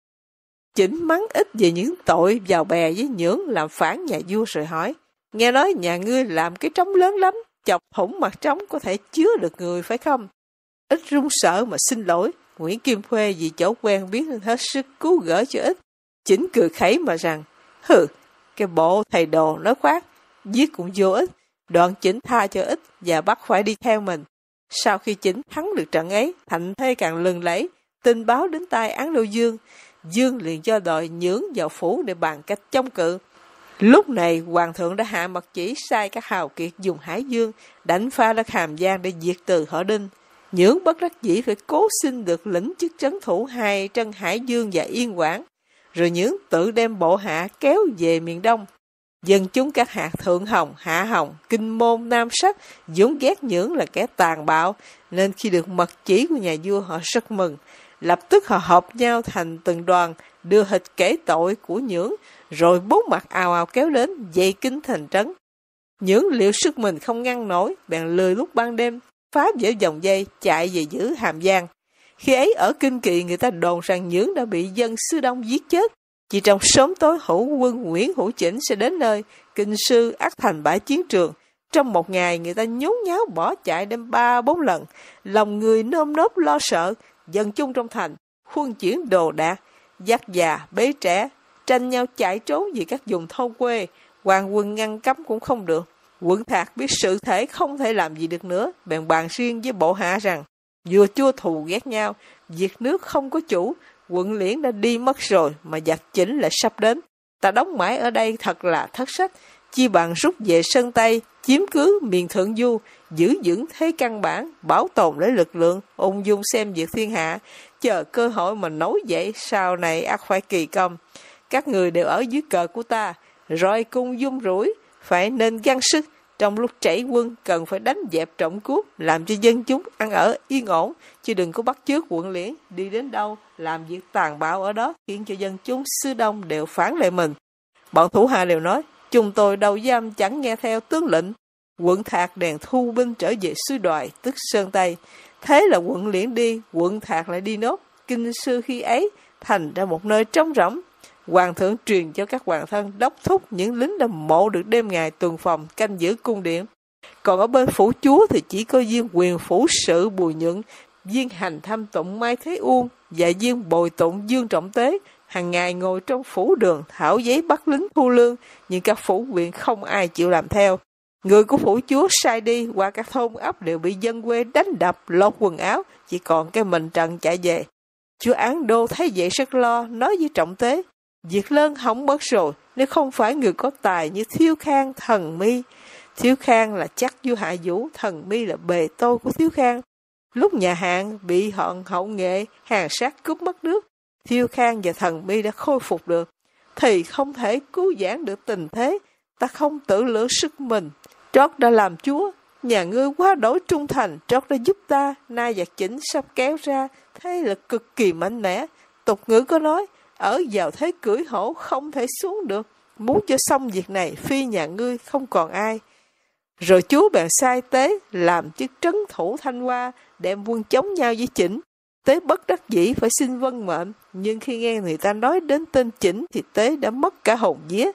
Chỉnh mắng Ích về những tội vào bè với Nhưỡng làm phản nhà vua rồi hỏi, nghe nói nhà ngươi làm cái trống lớn lắm, chọc thủng mặt trống có thể chứa được người phải không? Ích run sợ mà xin lỗi. Nguyễn Kim Khuê vì chỗ quen biết nên hết sức cứu gỡ cho Ích. Chỉnh cười khẩy mà rằng, hừ, cái bộ thầy đồ nói khoác, giết cũng vô ích. Đoạn Chỉnh tha cho Ích và bắt phải đi theo mình. Sau khi Chỉnh thắng được trận ấy, thạnh thế càng lừng lẫy, tin báo đến tai Án Đô Dương. Dương liền cho đội Nhưỡng vào phủ để bàn cách chống cự. Lúc này hoàng thượng đã hạ mật chỉ sai các hào kiệt dùng Hải Dương đánh phá đất Hàm Giang để diệt trừ họ Đinh. Nhưỡng bất đắc dĩ phải cố xin được lĩnh chức trấn thủ hai trấn Hải Dương và Yên Quảng, rồi Nhưỡng tự đem bộ hạ kéo về miền Đông. Dân chúng các hạt Thượng Hồng, Hạ Hồng, Kinh Môn, Nam Sắc vốn ghét Nhưỡng là kẻ tàn bạo, nên khi được mật chỉ của nhà vua họ rất mừng. Lập tức họ họp nhau thành từng đoàn, đưa hịch kể tội của Nhưỡng, rồi bốn mặt ào ào kéo đến, dây kính thành trấn. Nhưỡng liệu sức mình không ngăn nổi, bèn lười lúc ban đêm, phá vỡ vòng dây, chạy về giữ Hàm Giang. Khi ấy ở Kinh Kỳ người ta đồn rằng Nhưỡng đã bị dân xứ Đông giết chết. Chỉ trong sớm tối hữu quân Nguyễn Hữu Chỉnh sẽ đến nơi, kinh sư ắt thành bãi chiến trường. Trong một ngày người ta nhốn nháo bỏ chạy đến ba bốn lần, lòng người nơm nớp lo sợ, dân chung trong thành, khuân chuyển đồ đạc, dắt già, bế trẻ, tranh nhau chạy trốn về các vùng thôn quê, hoàng quân ngăn cấm cũng không được. Quận Thạc biết sự thể không thể làm gì được nữa, bèn bàn riêng với bộ hạ rằng, vua chúa thù ghét nhau, việc nước không có chủ, quận Liễn đã đi mất rồi mà giặc Chỉnh lại sắp đến. Ta đóng mãi ở đây thật là thất sách, chi bằng rút về Sơn Tây, chiếm cứ miền Thượng Du, giữ vững thế căn bản, bảo tồn lấy lực lượng, ung dung xem việc thiên hạ, chờ cơ hội mà nổi dậy, sau này ắt phải kỳ công. Các người đều ở dưới cờ của ta, roi cung dung rủi, phải nên gắng sức. Trong lúc chảy quân cần phải đánh dẹp trọng cướp, làm cho dân chúng ăn ở yên ổn, chứ đừng có bắt chước quận Liễn đi đến đâu làm việc tàn bạo ở đó, khiến cho dân chúng xứ Đông đều phản lại mình. Bọn thủ hạ đều nói, chúng tôi đầu giam chẳng nghe theo tướng lệnh. Quận Thạc đèn thu binh trở về xứ Đoài, tức Sơn Tây. Thế là quận Liễn đi, quận Thạc lại đi nốt. Kinh sư khi ấy thành ra một nơi trống rỗng. Hoàng thượng truyền cho các hoàng thân đốc thúc những lính đã mộ được đêm ngày tuần phòng canh giữ cung điện. Còn ở bên phủ chúa thì chỉ có viên quyền phủ sự Bùi Nhuận, viên hành thăm tụng Mai Thế Uông và viên bồi tụng Dương Trọng Tế hàng ngày ngồi trong phủ đường thảo giấy bắt lính thu lương, nhưng các phủ huyện không ai chịu làm theo. Người của phủ chúa sai đi qua các thôn ấp đều bị dân quê đánh đập, lột quần áo, chỉ còn cái mình trần chạy về. Chúa Án Đô thấy vậy rất lo, nói với Trọng Tế, việc lớn hỏng mất rồi, nếu không phải người có tài như Thiếu Khang, Thần Mi. Thiếu Khang là chắc vua Hạ Vũ, Thần Mi là bề tôi của Thiếu Khang. Lúc nhà Hạng bị hận hậu nghệ, hàn sát cướp mất nước, Thiếu Khang và Thần Mi đã khôi phục được, thì không thể cứu vãn được tình thế. Ta không tự lựa sức mình. Trót đã làm chúa, nhà ngươi quá đổi trung thành, Trót đã giúp ta, nay giặc Chỉnh sắp kéo ra, thế là cực kỳ mạnh mẽ. Tục ngữ có nói, ở vào thế cưỡi hổ không thể xuống được, muốn cho xong việc này phi nhà ngươi không còn ai. Rồi chúa bèn sai Tế làm chức trấn thủ Thanh Hoa, đem quân chống nhau với Chỉnh. Tế bất đắc dĩ phải xin vâng mệnh, nhưng khi nghe người ta nói đến tên Chỉnh thì Tế đã mất cả hồn vía.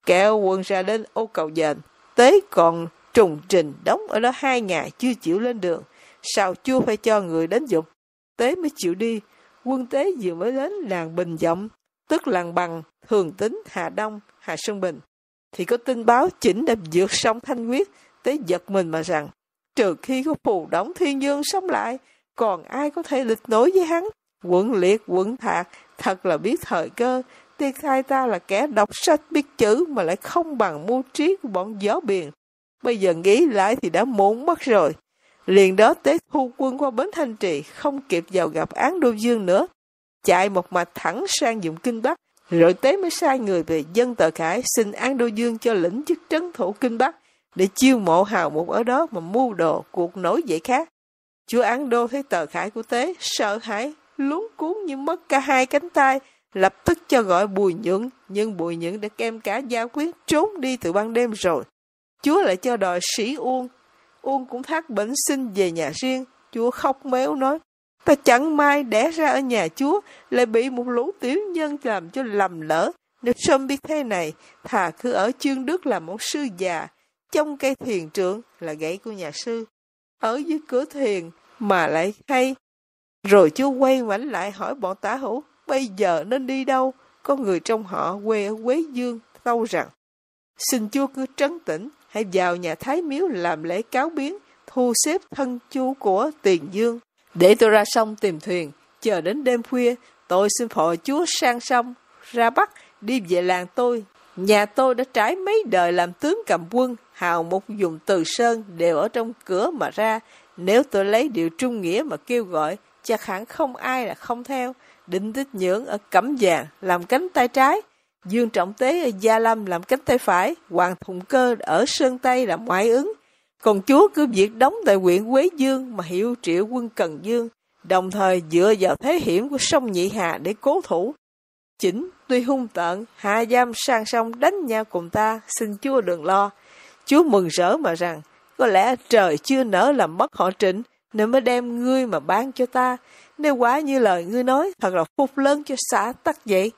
kéo quân ra đến ô cầu dền. Tế còn trùng trình đóng ở đó hai ngày chưa chịu lên đường. Sao chưa phải cho người đến giục? Tế mới chịu đi. Quân Tế vừa mới đến làng Bình Vọng, tức làng Bằng, Thường Tín, Hà Đông, Hà Sơn Bình, thì có tin báo Chỉnh đã vượt sông Thanh Quyết. Tế giật mình mà rằng, trừ khi có Phù Đổng Thiên Dương sống lại, còn ai có thể địch nổi với hắn? Quận Liệt, quận Thạc, thật là biết thời cơ. Tiên khai ta là kẻ đọc sách biết chữ mà lại không bằng mưu trí của bọn gió biển. Bây giờ nghĩ lại thì đã muộn mất rồi. Liền đó Tế thu quân qua bến Thanh Trì, không kịp vào gặp Án Đô Dương nữa, chạy một mạch thẳng sang vùng Kinh Bắc. Rồi Tế mới sai người về dân Tờ Khải xin Án Đô Dương cho lĩnh chức trấn thủ Kinh Bắc, để chiêu mộ hào mục ở đó mà mưu đồ cuộc nổi dậy khác. Chúa Án Đô thấy Tờ Khải của Tế, sợ hãi, luống cuốn như mất cả hai cánh tay, lập tức cho gọi Bùi Nhượng, nhưng Bùi Nhượng đã kèm cả gia quyến trốn đi từ ban đêm rồi. Chúa lại cho đòi Sĩ Uông. Uông cũng thác bệnh xin về nhà riêng. Chúa khóc méo nói, ta chẳng may đẻ ra ở nhà Chúa, lại bị một lũ tiểu nhân làm cho lầm lỡ. Nếu sớm biết thế này, thà cứ ở Chương Đức làm một sư già, trong cây thiền trượng là gãy của nhà sư, ở dưới cửa thiền mà lại hay. Rồi Chúa quay ngoảnh lại hỏi bọn tả hữu, bây giờ nên đi đâu? Có người trong họ quê ở Quế Dương tâu rằng, xin Chúa cứ trấn tĩnh, hãy vào nhà Thái Miếu làm lễ cáo biến, thu xếp thân chu của Tiền Dương, để tôi ra sông tìm thuyền. Chờ đến đêm khuya, tôi xin phò Chúa sang sông ra Bắc, đi về làng tôi. Nhà tôi đã trải mấy đời làm tướng cầm quân, hào mục dùng Từ Sơn đều ở trong cửa mà ra. Nếu tôi lấy điều trung nghĩa mà kêu gọi, chắc hẳn không ai là không theo. Đinh Tích Nhưỡng ở Cẩm Giàng làm cánh tay trái, Dương Trọng Tế ở Gia Lâm làm cánh tay phải, Hoàng Thùng Cơ ở Sơn Tây làm ngoại ứng. Còn Chúa cứ việc đóng tại huyện Quế Dương mà hiệu triệu quân Cần Dương, đồng thời dựa vào thế hiểm của sông Nhị Hà để cố thủ. Chỉnh tuy hung tợn, hạ giam sang sông đánh nhau cùng ta, xin Chúa đừng lo. Chúa mừng rỡ mà rằng, có lẽ trời chưa nỡ làm mất họ Trịnh, nên mới đem ngươi mà ban cho ta. Nếu quả như lời ngươi nói, thật là phúc lớn cho xã Tắc vậy.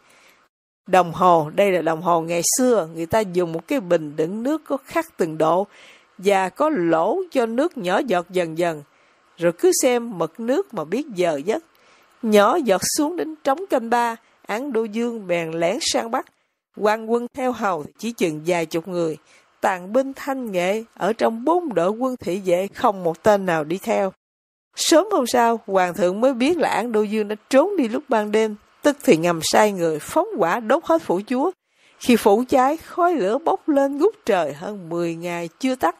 Đồng hồ, đây là đồng hồ ngày xưa, người ta dùng một cái bình đựng nước có khắc từng độ, và có lỗ cho nước nhỏ giọt dần dần, rồi cứ xem mực nước mà biết giờ giấc. Nhỏ giọt xuống đến trống canh ba, Án Đô Dương bèn lẻn sang Bắc. Quan quân theo hầu chỉ chừng vài chục người, tàn binh thanh nghệ ở trong bốn đội quân thị vệ không một tên nào đi theo. Sớm hôm sau, hoàng thượng mới biết là Án Đô Dương đã trốn đi lúc ban đêm, tức thì ngầm sai người phóng hỏa đốt hết phủ Chúa. Khi phủ cháy, khói lửa bốc lên ngút trời hơn mười ngày chưa tắt.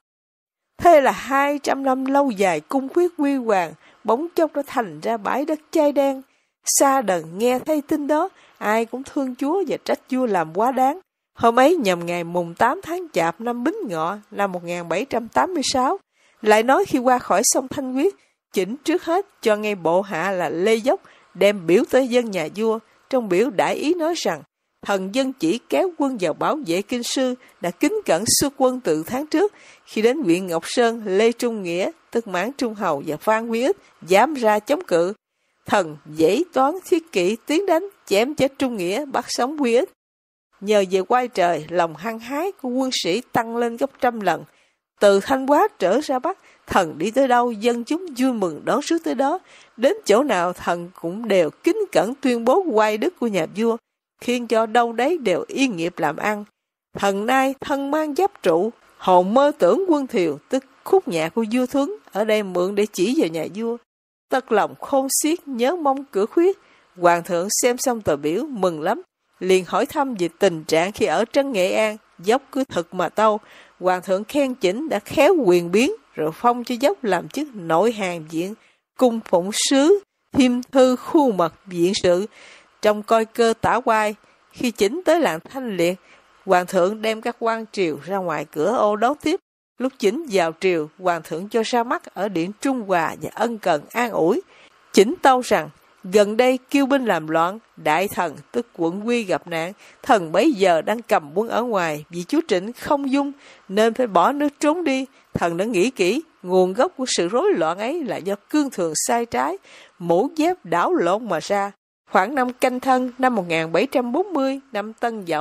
Thế là hai trăm năm lâu dài cung quyết huy hoàng, bỗng chốc đã thành ra bãi đất chai đen. Sa Đần nghe thấy tin đó, ai cũng thương Chúa và trách vua làm quá đáng. Hôm ấy nhằm ngày mùng tám tháng Chạp năm Bính Ngọ năm một nghìn bảy trăm tám mươi sáu, lại nói khi qua khỏi sông Thanh Quyết, Chỉnh trước hết cho ngay bộ hạ là Lê Dốc đem biểu tới dân nhà vua. Trong biểu đại ý nói rằng, thần dân chỉ kéo quân vào bảo vệ kinh sư, đã kính cẩn xuất quân từ tháng trước. Khi đến huyện Ngọc Sơn, Lê Trung Nghĩa, tức Mãn Trung Hầu và Phan Quý Ích dám ra chống cự. Thần dễ toán thiết kỵ tiến đánh, chém chết Trung Nghĩa, bắt sống Quý Ích. Nhờ về quay trời, lòng hăng hái của quân sĩ tăng lên gấp trăm lần. Từ Thanh Hóa trở ra Bắc, thần đi tới đâu, dân chúng vui mừng đón rước tới đó. Đến chỗ nào thần cũng đều kính cẩn tuyên bố oai đức của nhà vua, khiến cho đâu đấy đều yên nghiệp làm ăn. Thần nay thân mang giáp trụ, hồn mơ tưởng quân thiều, tức khúc nhạc của vua Thuấn, ở đây mượn để chỉ vào nhà vua. Tất lòng khôn xiết nhớ mong cửa khuyết. Hoàng thượng xem xong tờ biểu mừng lắm, liền hỏi thăm về tình trạng khi ở trấn Nghệ An. Dốc cứ thực mà tâu. Hoàng thượng khen Chỉnh đã khéo quyền biến, rồi phong cho Dốc làm chức nội hàng viện, cung phụng sứ, thiêm thư khu mật viện sự, trong coi cơ tả quai. Khi Chỉnh tới làng Thanh Liệt, hoàng thượng đem các quan triều ra ngoài cửa ô đón tiếp. Lúc Chỉnh vào triều, hoàng thượng cho ra mắt ở điện Trung Hòa và ân cần an ủi. Chỉnh tâu rằng, gần đây kiêu binh làm loạn, đại thần tức quận Quy gặp nạn, thần bấy giờ đang cầm quân ở ngoài, vì chúa Trịnh không dung nên phải bỏ nước trốn đi. Thần đã nghĩ kỹ, nguồn gốc của sự rối loạn ấy là do cương thường sai trái, mũ giáp đảo lộn mà ra. Khoảng năm Canh Thân năm một nghìn bảy trăm bốn mươi, năm Tân Dậu,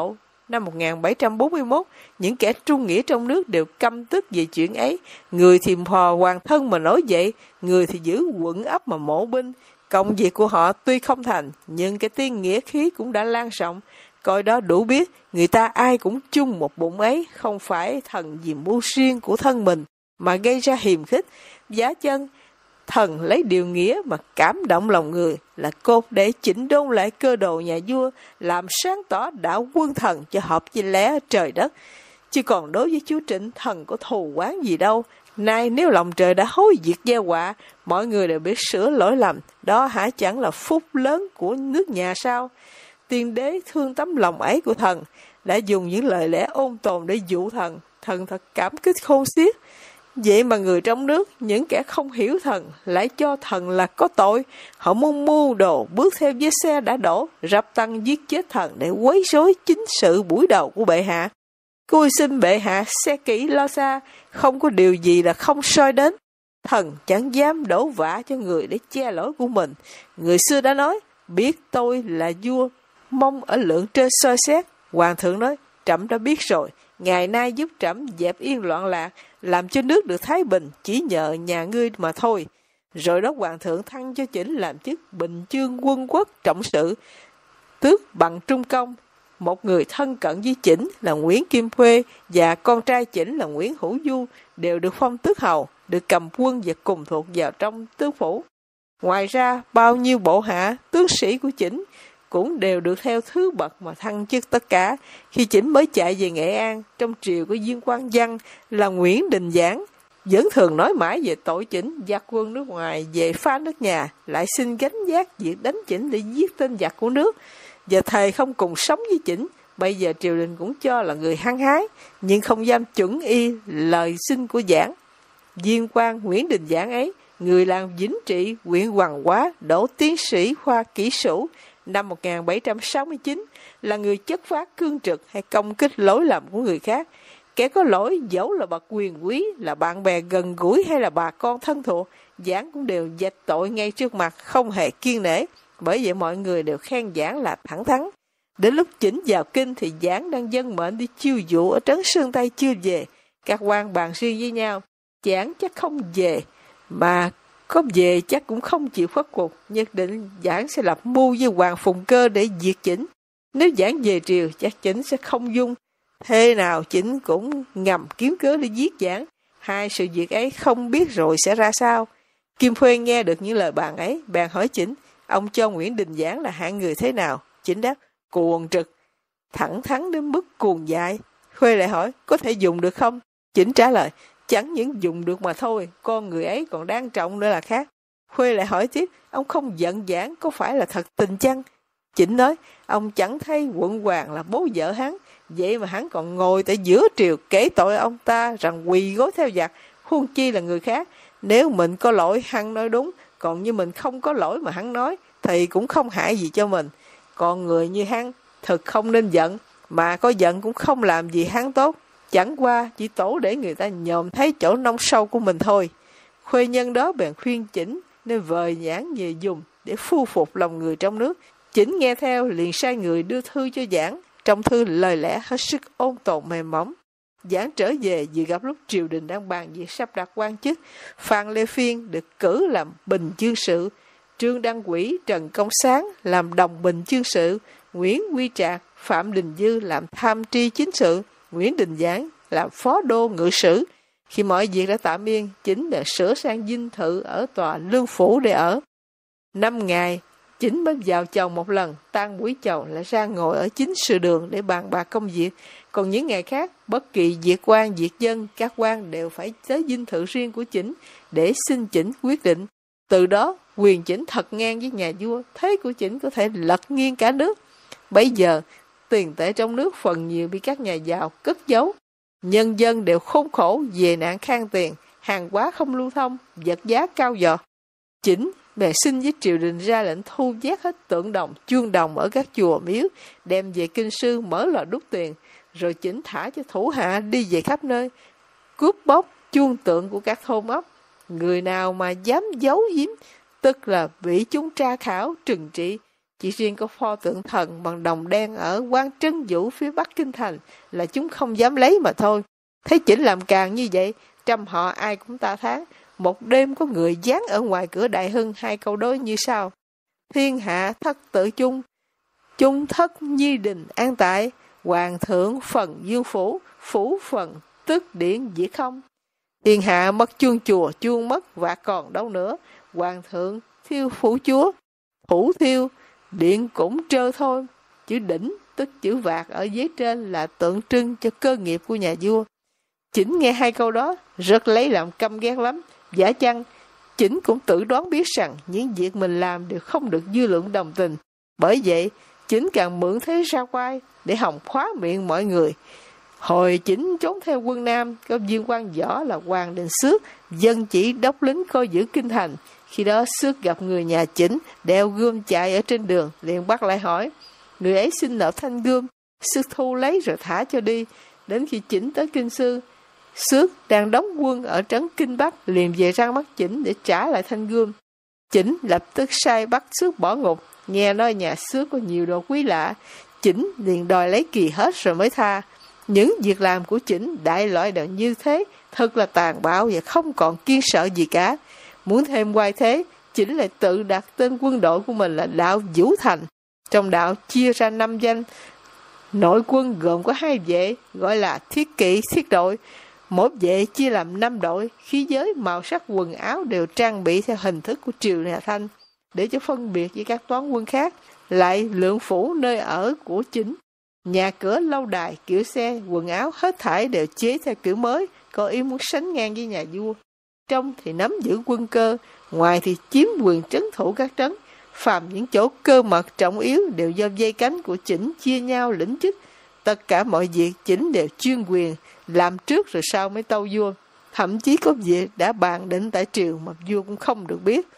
năm một nghìn bảy trăm bốn mươi mốt, những kẻ trung nghĩa trong nước đều căm tức về chuyện ấy. Người thì phò hoàng thân mà nổi dậy, người thì giữ quận ấp mà mổ binh. Công việc của họ tuy không thành, nhưng cái tiếng nghĩa khí cũng đã lan rộng. Coi đó đủ biết, người ta ai cũng chung một bụng ấy, không phải thần vì mưu riêng của thân mình, mà gây ra hiềm khích. Giá chân, thần lấy điều nghĩa mà cảm động lòng người, là cột để chỉnh đốn lại cơ đồ nhà vua, làm sáng tỏ đạo quân thần cho hợp với lẽ trời đất. Chứ còn đối với chúa Trịnh, thần có thù oán gì đâu. Nay nếu lòng trời đã hối diệt gieo họa, mọi người đều biết sửa lỗi lầm, đó hả chẳng là phúc lớn của nước nhà sao? Tiên đế thương tấm lòng ấy của thần, đã dùng những lời lẽ ôn tồn để dụ thần. Thần thật cảm kích khôn xiết. Vậy mà người trong nước, những kẻ không hiểu thần, lại cho thần là có tội. Họ muốn mưu đồ, bước theo vết xe đã đổ, rập tăng giết chết thần để quấy rối chính sự buổi đầu của bệ hạ. Cui xin bệ hạ xe kỹ lo xa, không có điều gì là không soi đến. Thần chẳng dám đổ vạ cho người để che lỗi của mình. Người xưa đã nói, biết tôi là vua, mong ở lượng trên soi xét. Hoàng thượng nói, trẫm đã biết rồi, ngày nay giúp trẫm dẹp yên loạn lạc, làm cho nước được thái bình, chỉ nhờ nhà ngươi mà thôi. Rồi đó hoàng thượng thăng cho Chỉnh làm chức Bình Chương Quân Quốc trọng sự, tước bằng trung công. Một người thân cận với Chỉnh là Nguyễn Kim Khuê và con trai Chỉnh là Nguyễn Hữu Du đều được phong tước hầu, được cầm quân và cùng thuộc vào trong tướng phủ. Ngoài ra, bao nhiêu bộ hạ, tướng sĩ của Chỉnh cũng đều được theo thứ bậc mà thăng chức tất cả. Khi Chỉnh mới chạy về Nghệ An, trong triều của viên quan văn là Nguyễn Đình Giảng, vẫn thường nói mãi về tội Chỉnh giặc quân nước ngoài về phá nước nhà, lại xin gánh vác việc đánh Chỉnh để giết tên giặc của nước, và thề không cùng sống với Chỉnh. Bây giờ triều đình cũng cho là người hăng hái, nhưng không dám chuẩn y lời xin của Giảng. Viên quan Nguyễn Đình Giảng ấy, người làng Vĩnh Trị, huyện Hoàng Hóa, đỗ tiến sĩ khoa kỹ sử năm một nghìn bảy trăm sáu mươi chín, là người chất phát cương trực hay công kích lỗi lầm của người khác. Kẻ có lỗi dẫu là bậc quyền quý, là bạn bè gần gũi hay là bà con thân thuộc, Giảng cũng đều dạch tội ngay trước mặt, không hề kiêng nể. Bởi vậy mọi người đều khen Giảng là thẳng thắn. Đến lúc Chỉnh vào kinh thì Giảng đang dân mệnh đi chiêu dụ ở trấn Sơn Tây chưa về. Các quan bàn riêng với nhau, Giảng chắc không về, mà có về chắc cũng không chịu khuất phục. Nhất định Giảng sẽ lập mưu với Hoàng Phùng Cơ để diệt Chỉnh. Nếu Giảng về triều, chắc Chỉnh sẽ không dung. Thế nào Chỉnh cũng ngầm kiếm cớ để giết Giảng. Hai sự việc ấy không biết rồi sẽ ra sao. Kim Khuê nghe được những lời bàn ấy, bèn hỏi Chỉnh, ông cho Nguyễn Đình Giảng là hạng người thế nào? Chỉnh đáp, cuồng trực, thẳng thắn đến mức cuồng dại. Khuê lại hỏi, có thể dùng được không? Chỉnh trả lời, chẳng những dùng được mà thôi, con người ấy còn đáng trọng nữa là khác. Khuê lại hỏi tiếp, ông không giận Giảng có phải là thật tình chăng? Chỉnh nói, ông chẳng thấy quận hoàng là bố vợ hắn, vậy mà hắn còn ngồi tại giữa triều kể tội ông ta rằng quỳ gối theo giặc, huống chi là người khác. Nếu mình có lỗi hắn nói đúng, còn như mình không có lỗi mà hắn nói, thì cũng không hại gì cho mình. Còn người như hắn, thực không nên giận, mà có giận cũng không làm gì hắn tốt, chẳng qua chỉ tổ để người ta nhòm thấy chỗ nông sâu của mình thôi. Khuê nhân đó bèn khuyên Chỉnh nên vời Giảng về dùng để phu phục lòng người trong nước. Chỉnh nghe theo liền sai người đưa thư cho Giảng, trong thư lời lẽ hết sức ôn tồn mềm mỏng. Giảng trở về vừa gặp lúc triều đình đang bàn việc sắp đặt quan chức. Phan Lê Phiên được cử làm Bình Chương sự, Trương Đăng Quỹ, Trần Công Sáng làm Đồng Bình Chương sự, Nguyễn Quy Trạc, Phạm Đình Dư làm Tham tri chính sự, Nguyễn Đình Giảng làm Phó đô ngự sử. Khi mọi việc đã tạm yên, Chỉnh đã sửa sang dinh thự ở tòa Lương Phủ để ở. Năm ngày, Chỉnh mới vào chầu một lần, tan buổi chầu lại ra ngồi ở chính sự đường để bàn bạc công việc. Còn những ngày khác, bất kỳ việc quan, việc dân, các quan đều phải tới dinh thự riêng của Chỉnh để xin Chỉnh quyết định. Từ đó, quyền Chỉnh thật ngang với nhà vua, thế của Chỉnh có thể lật nghiêng cả nước. Bây giờ, tiền tệ trong nước phần nhiều bị các nhà giàu cất giấu. Nhân dân đều khốn khổ về nạn khan tiền, hàng hóa không lưu thông, vật giá cao giọt. Chỉnh bèn xin với triều đình ra lệnh thu vét hết tượng đồng, chuông đồng ở các chùa miếu, đem về kinh sư mở lò đúc tiền, rồi Chỉnh thả cho thủ hạ đi về khắp nơi, cướp bóc chuông tượng của các thôn ấp. Người nào mà dám giấu giếm, tức là bị chúng tra khảo trừng trị, Chỉ riêng có pho tượng thần bằng đồng đen ở Quan Trân Vũ phía bắc kinh thành là chúng không dám lấy mà thôi. Thấy Chỉnh làm càng như vậy, trăm họ ai cũng ta thán. Một đêm có người dán ở ngoài cửa Đại Hưng hai câu đối như sau: thiên hạ thất tự chung, chung thất nhi đình an tại, hoàng thượng phần dương phủ, phủ phần tức điển diệt không. Thiên hạ mất chuông chùa, chuông mất và còn đâu nữa. Hoàng thượng thiêu phủ chúa, thủ thiêu, điện cũng trơ thôi. Chữ đỉnh tức chữ vạc ở dưới trên là tượng trưng cho cơ nghiệp của nhà vua. Chỉnh nghe hai câu đó rất lấy làm căm ghét lắm. Giả chăng Chỉnh cũng tự đoán biết rằng những việc mình làm đều không được dư luận đồng tình. Bởi vậy Chỉnh càng mượn thế ra quai để hòng khóa miệng mọi người. Hồi Chỉnh trốn theo quân Nam, có viên quan võ là Hoàng Đình Xước dân chỉ đốc lính coi giữ kinh thành. Khi đó Xước gặp người nhà Chỉnh đeo gươm chạy ở trên đường, liền bắt lại hỏi. Người ấy xin nợ thanh gươm, Xước thu lấy rồi thả cho đi. Đến khi Chỉnh tới Kinh Sư, Xước đang đóng quân ở trấn Kinh Bắc, liền về ra mắt Chỉnh để trả lại thanh gươm. Chỉnh lập tức sai bắt Xước bỏ ngục. Nghe nói nhà Xước có nhiều đồ quý lạ, Chỉnh liền đòi lấy kỳ hết rồi mới tha. Những việc làm của Chỉnh đại loại đều như thế, thật là tàn bạo và không còn kiên sợ gì cả. Muốn thêm oai thế, Chỉnh lại tự đặt tên quân đội của mình là đạo Vũ Thành. Trong đạo chia ra năm danh. Nội quân gồm có hai vệ, gọi là thiết kỵ, thiết đội. Mỗi vệ chia làm năm đội, khí giới, màu sắc quần áo đều trang bị theo hình thức của triều nhà Thanh, để cho phân biệt với các toán quân khác. Lại lượng phủ nơi ở của Chỉnh, nhà cửa, lâu đài, kiểu xe, quần áo hết thảy đều chế theo kiểu mới, có ý muốn sánh ngang với nhà vua. Trong thì nắm giữ quân cơ, ngoài thì chiếm quyền trấn thủ các trấn. Phàm những chỗ cơ mật trọng yếu đều do dây cánh của Chỉnh chia nhau lĩnh chức. Tất cả mọi việc Chỉnh đều chuyên quyền, làm trước rồi sau mới tâu vua. Thậm chí có việc đã bàn định tại triều mà vua cũng không được biết.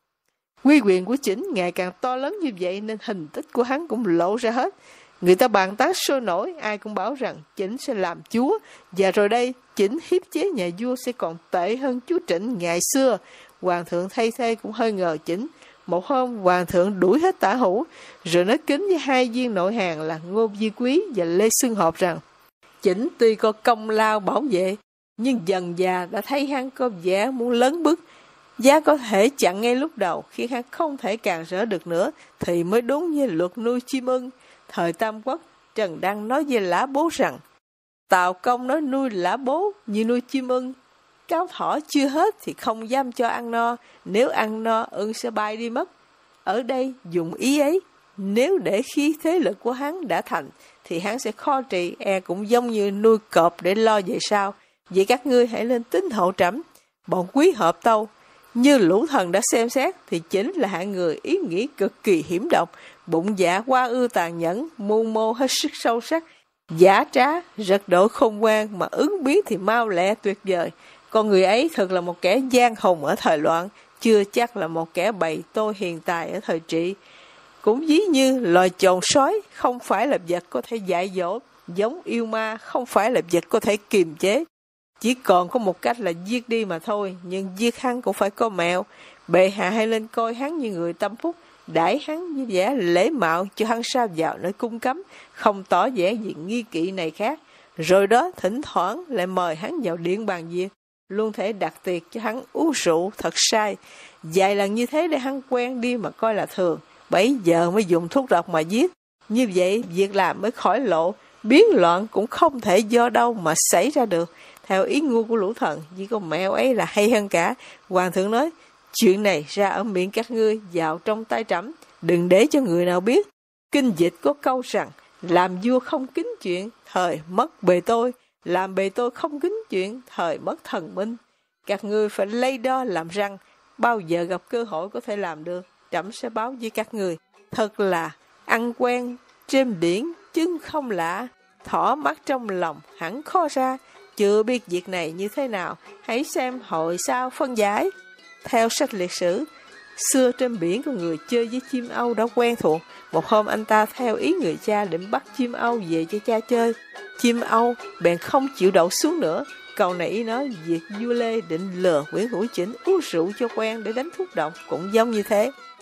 Quy quyền của Chỉnh ngày càng to lớn như vậy nên hình tích của hắn cũng lộ ra hết. Người ta bàn tán sôi nổi, ai cũng bảo rằng Chỉnh sẽ làm chúa. Và rồi đây, Chỉnh hiếp chế nhà vua sẽ còn tệ hơn chúa Trịnh ngày xưa. Hoàng thượng thay thế cũng hơi ngờ Chỉnh. Một hôm, Hoàng thượng đuổi hết Tả Hữu, rồi nói kính với hai viên nội hàm là Ngô Di Quý và Lê Xuân Hộp rằng Chỉnh tuy có công lao bảo vệ, nhưng dần già đã thấy hắn có vẻ muốn lớn bước. Giá có thể chặn ngay lúc đầu, khi hắn không thể càng rỡ được nữa, thì mới đúng như luật nuôi chim ưng. Thời Tam Quốc, Trần Đăng nói với Lã Bố rằng Tào Công nói nuôi Lã Bố như nuôi chim ưng. Cáo thỏ chưa hết thì không dám cho ăn no, nếu ăn no ưng sẽ bay đi mất. Ở đây dùng ý ấy, nếu để khí thế lực của hắn đã thành, thì hắn sẽ khó trị, e cũng giống như nuôi cọp để lo về sau. Vậy các ngươi hãy lên tính hậu trẫm. Bọn quý hợp tâu, như lũ thần đã xem xét thì Chỉnh là hạng người ý nghĩ cực kỳ hiểm độc, bụng dạ qua ư tàn nhẫn, mưu mô hết sức sâu sắc, giả trá, rật độ khôn ngoan, mà ứng biến thì mau lẹ tuyệt vời. Con người ấy thật là một kẻ gian hùng ở thời loạn, chưa chắc là một kẻ bày tôi hiền tài ở thời trị. Cũng ví như loài chồn sói không phải là vật có thể dạy dỗ, giống yêu ma không phải là vật có thể kiềm chế. Chỉ còn có một cách là giết đi mà thôi, nhưng giết hắn cũng phải có mẹo. Bệ hạ hay lên coi hắn như người tâm phúc, đãi hắn như vẻ lễ mạo cho hắn sa vào nơi cung cấm, không tỏ vẻ gì nghi kỵ này khác. Rồi đó thỉnh thoảng lại mời hắn vào điện bàn việc, luôn thể đặt tiệc cho hắn uống rượu thật sai. Vài lần như thế để hắn quen đi mà coi là thường, bấy giờ mới dùng thuốc độc mà giết. Như vậy việc làm mới khỏi lộ, biến loạn cũng không thể do đâu mà xảy ra được. Theo ý ngu của lũ thần, chỉ có mẹo ấy là hay hơn cả. Hoàng thượng nói, chuyện này ra ở miệng các ngươi, vào trong tay trẫm, đừng để cho người nào biết. Kinh dịch có câu rằng, làm vua không kính chuyện, thời mất bề tôi, làm bề tôi không kính chuyện, thời mất thần minh. Các ngươi phải lay đo làm răng, bao giờ gặp cơ hội có thể làm được, trẫm sẽ báo với các ngươi. Thật là ăn quen trên biển chứ không lạ, thỏ mắt trong lòng hẳn khó ra. Chưa biết việc này như thế nào, hãy xem hồi sau phân giải. Theo sách liệt sử, xưa trên biển có người chơi với chim âu đã quen thuộc. Một hôm anh ta theo ý người cha định bắt chim âu về cho cha chơi. Chim âu bèn không chịu đậu xuống nữa. Câu này ý nói việc vua Lê định lừa Nguyễn Hữu Chỉnh uống rượu cho quen để đánh thuốc độc cũng giống như thế.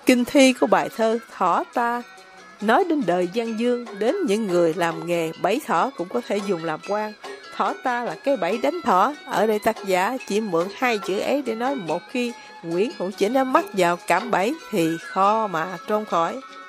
Kinh thi của bài thơ Thỏ Ta nói đến đời gian dương, đến những người làm nghề bẫy thỏ cũng có thể dùng làm quan. Thỏ ta là cái bẫy đánh thỏ. Ở đây tác giả chỉ mượn hai chữ ấy để nói một khi Nguyễn Hữu Chỉnh đã mắc vào cạm bẫy thì khó mà trốn khỏi.